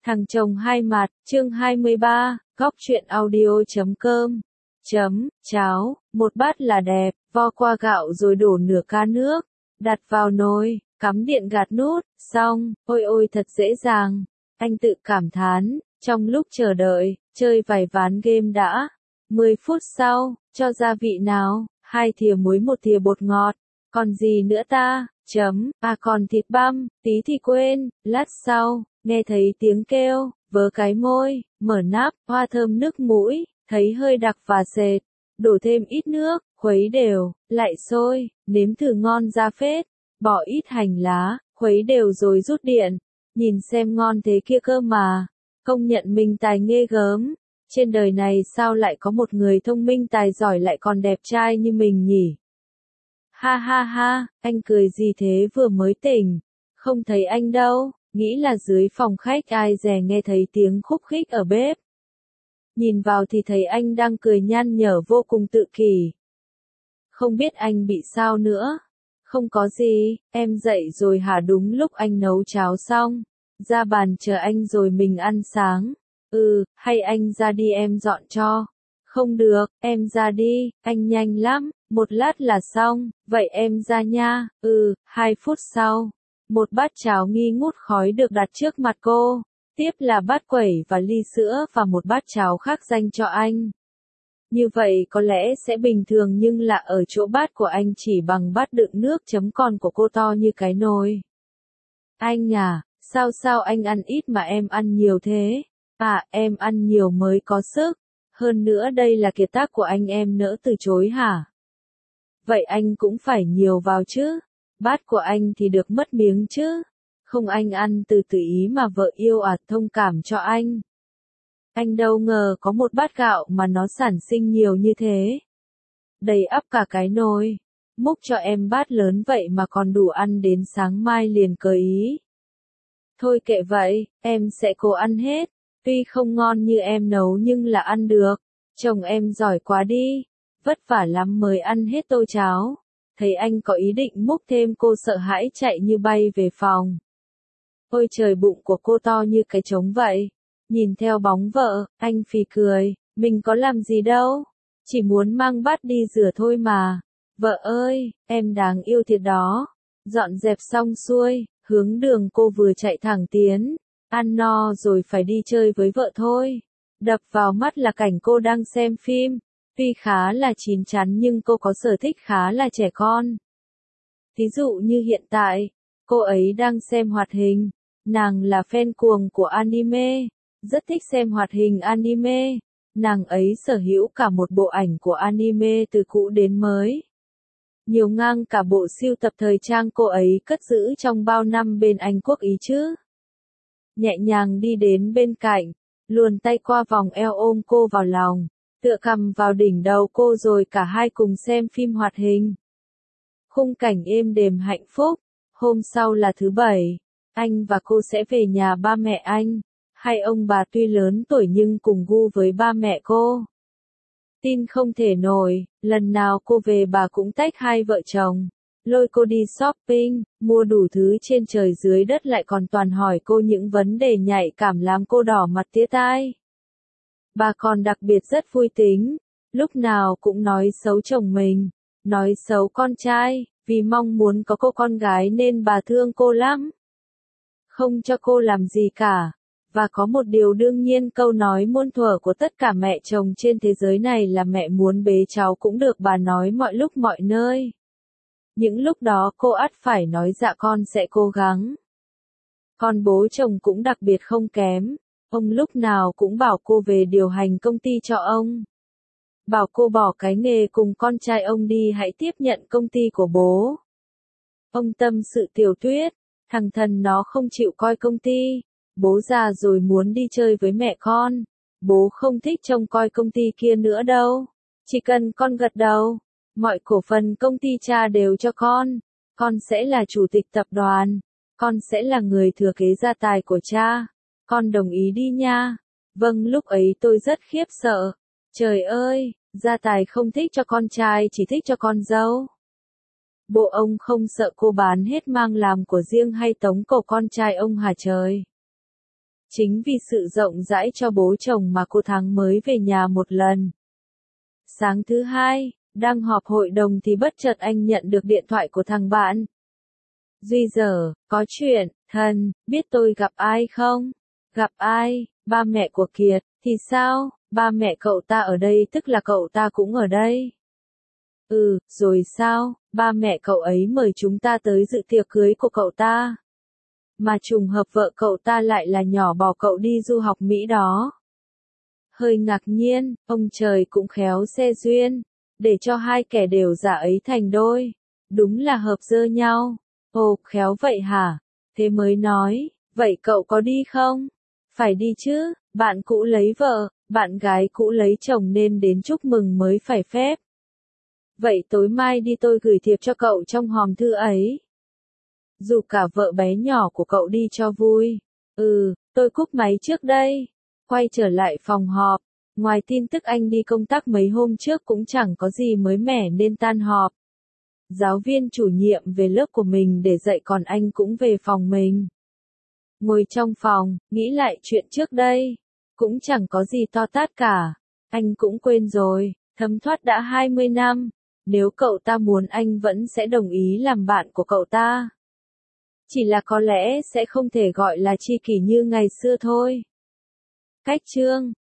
Thằng chồng hai mặt, chương 23, góc truyện audio.com. Cháo, một bát là đẹp, vo qua gạo rồi đổ nửa ca nước, đặt vào nồi, cắm điện gạt nút, xong, ôi ôi thật dễ dàng. Anh tự cảm thán, trong lúc chờ đợi, chơi vài ván game đã. 10 phút sau, cho gia vị nào, 2 thìa muối 1 thìa bột ngọt, còn gì nữa ta, còn thịt băm, tí thì quên, lát sau, nghe thấy tiếng kêu, vớ cái môi, mở nắp, hoa thơm nước mũi, thấy hơi đặc và sệt, đổ thêm ít nước, khuấy đều, lại sôi, nếm thử ngon ra phết, bỏ ít hành lá, khuấy đều rồi rút điện, nhìn xem ngon thế kia cơ mà, công nhận mình tài nghê gớm, trên đời này sao lại có một người thông minh tài giỏi lại còn đẹp trai như mình nhỉ? Ha ha ha, anh cười gì thế vừa mới tỉnh, không thấy anh đâu, nghĩ là dưới phòng khách ai dè nghe thấy tiếng khúc khích ở bếp. Nhìn vào thì thấy anh đang cười nhăn nhở vô cùng tự kỷ. Không biết anh bị sao nữa? Không có gì, em dậy rồi hả đúng lúc anh nấu cháo xong, ra bàn chờ anh rồi mình ăn sáng. Hay anh ra đi em dọn cho. Không được, em ra đi, anh nhanh lắm, 1 lát là xong, vậy em ra nha. 2 phút sau, một bát cháo nghi ngút khói được đặt trước mặt cô, tiếp là bát quẩy và ly sữa và một bát cháo khác dành cho anh. Như vậy có lẽ sẽ bình thường nhưng là ở chỗ bát của anh chỉ bằng bát đựng nước còn của cô to như cái nồi. Anh à, sao anh ăn ít mà em ăn nhiều thế? Em ăn nhiều mới có sức. Hơn nữa đây là kiệt tác của anh em nỡ từ chối hả? Vậy anh cũng phải nhiều vào chứ. Bát của anh thì được mất miếng chứ. Không anh ăn từ từ ý mà vợ yêu thông cảm cho anh. Anh đâu ngờ có một bát gạo mà nó sản sinh nhiều như thế. Đầy ắp cả cái nồi. Múc cho em bát lớn vậy mà còn đủ ăn đến sáng mai liền cơ ý. Thôi kệ vậy, em sẽ cố ăn hết. Tuy không ngon như em nấu nhưng là ăn được. Chồng em giỏi quá đi. Vất vả lắm mới ăn hết tô cháo. Thấy anh có ý định múc thêm cô sợ hãi chạy như bay về phòng. Ôi trời bụng của cô to như cái trống vậy. Nhìn theo bóng vợ, anh phì cười. Mình có làm gì đâu. Chỉ muốn mang bát đi rửa thôi mà. Vợ ơi, em đáng yêu thiệt đó. Dọn dẹp xong xuôi, hướng đường cô vừa chạy thẳng tiến. Ăn no rồi phải đi chơi với vợ thôi. Đập vào mắt là cảnh cô đang xem phim. Tuy khá là chín chắn nhưng cô có sở thích khá là trẻ con. Ví dụ như hiện tại, cô ấy đang xem hoạt hình. Nàng là fan cuồng của anime. Rất thích xem hoạt hình anime. Nàng ấy sở hữu cả một bộ ảnh của anime từ cũ đến mới. Nhiều ngang cả bộ sưu tập thời trang cô ấy cất giữ trong bao năm bên Anh Quốc Ý chứ. Nhẹ nhàng đi đến bên cạnh, luồn tay qua vòng eo ôm cô vào lòng, tựa cằm vào đỉnh đầu cô rồi cả hai cùng xem phim hoạt hình. Khung cảnh êm đềm hạnh phúc, hôm sau là thứ Bảy, anh và cô sẽ về nhà ba mẹ anh, hai ông bà tuy lớn tuổi nhưng cùng gu với ba mẹ cô. Tin không thể nổi, lần nào cô về bà cũng tách hai vợ chồng. Lôi cô đi shopping, mua đủ thứ trên trời dưới đất lại còn toàn hỏi cô những vấn đề nhạy cảm làm cô đỏ mặt tía tai. Bà còn đặc biệt rất vui tính, lúc nào cũng nói xấu chồng mình, nói xấu con trai, vì mong muốn có cô con gái nên bà thương cô lắm. Không cho cô làm gì cả. Và có một điều đương nhiên câu nói muôn thuở của tất cả mẹ chồng trên thế giới này là mẹ muốn bế cháu cũng được bà nói mọi lúc mọi nơi. Những lúc đó cô ắt phải nói dạ con sẽ cố gắng. Còn bố chồng cũng đặc biệt không kém, ông lúc nào cũng bảo cô về điều hành công ty cho ông. Bảo cô bỏ cái nghề cùng con trai ông đi hãy tiếp nhận công ty của bố. Ông tâm sự Tiểu Tuyết, thằng thần nó không chịu coi công ty, bố già rồi muốn đi chơi với mẹ con, bố không thích trông coi công ty kia nữa đâu, chỉ cần con gật đầu. Mọi cổ phần công ty cha đều cho con sẽ là chủ tịch tập đoàn, con sẽ là người thừa kế gia tài của cha, con đồng ý đi nha. Vâng, lúc ấy tôi rất khiếp sợ, trời ơi, gia tài không thích cho con trai chỉ thích cho con dâu. Bộ ông không sợ cô bán hết mang làm của riêng hay tống cổ con trai ông hả trời? Chính vì sự rộng rãi cho bố chồng mà cô Thắng mới về nhà một lần. Sáng thứ hai, đang họp hội đồng thì bất chợt anh nhận được điện thoại của thằng bạn. Duy giờ, có chuyện, thần, biết tôi gặp ai không? Gặp ai? Ba mẹ của Kiệt, thì sao? Ba mẹ cậu ta ở đây tức là cậu ta cũng ở đây. Ừ, rồi sao? Ba mẹ cậu ấy mời chúng ta tới dự tiệc cưới của cậu ta. Mà trùng hợp vợ cậu ta lại là nhỏ bỏ cậu đi du học Mỹ đó. Hơi ngạc nhiên, ông trời cũng khéo xe duyên, để cho hai kẻ đều giả ấy thành đôi. Đúng là hợp dơ nhau. Ồ, khéo vậy hả? Thế mới nói, vậy cậu có đi không? Phải đi chứ, bạn cũ lấy vợ, bạn gái cũ lấy chồng nên đến chúc mừng mới phải phép. Vậy tối mai đi tôi gửi thiệp cho cậu trong hòm thư ấy. Dù cả vợ bé nhỏ của cậu đi cho vui. Ừ, tôi cúp máy trước đây. Quay trở lại phòng họp. Ngoài tin tức anh đi công tác mấy hôm trước cũng chẳng có gì mới mẻ nên tan họp. Giáo viên chủ nhiệm về lớp của mình để dạy còn anh cũng về phòng mình. Ngồi trong phòng, nghĩ lại chuyện trước đây. Cũng chẳng có gì to tát cả. Anh cũng quên rồi, thấm thoát đã 20 năm. Nếu cậu ta muốn anh vẫn sẽ đồng ý làm bạn của cậu ta. Chỉ là có lẽ sẽ không thể gọi là tri kỷ như ngày xưa thôi. Cách chương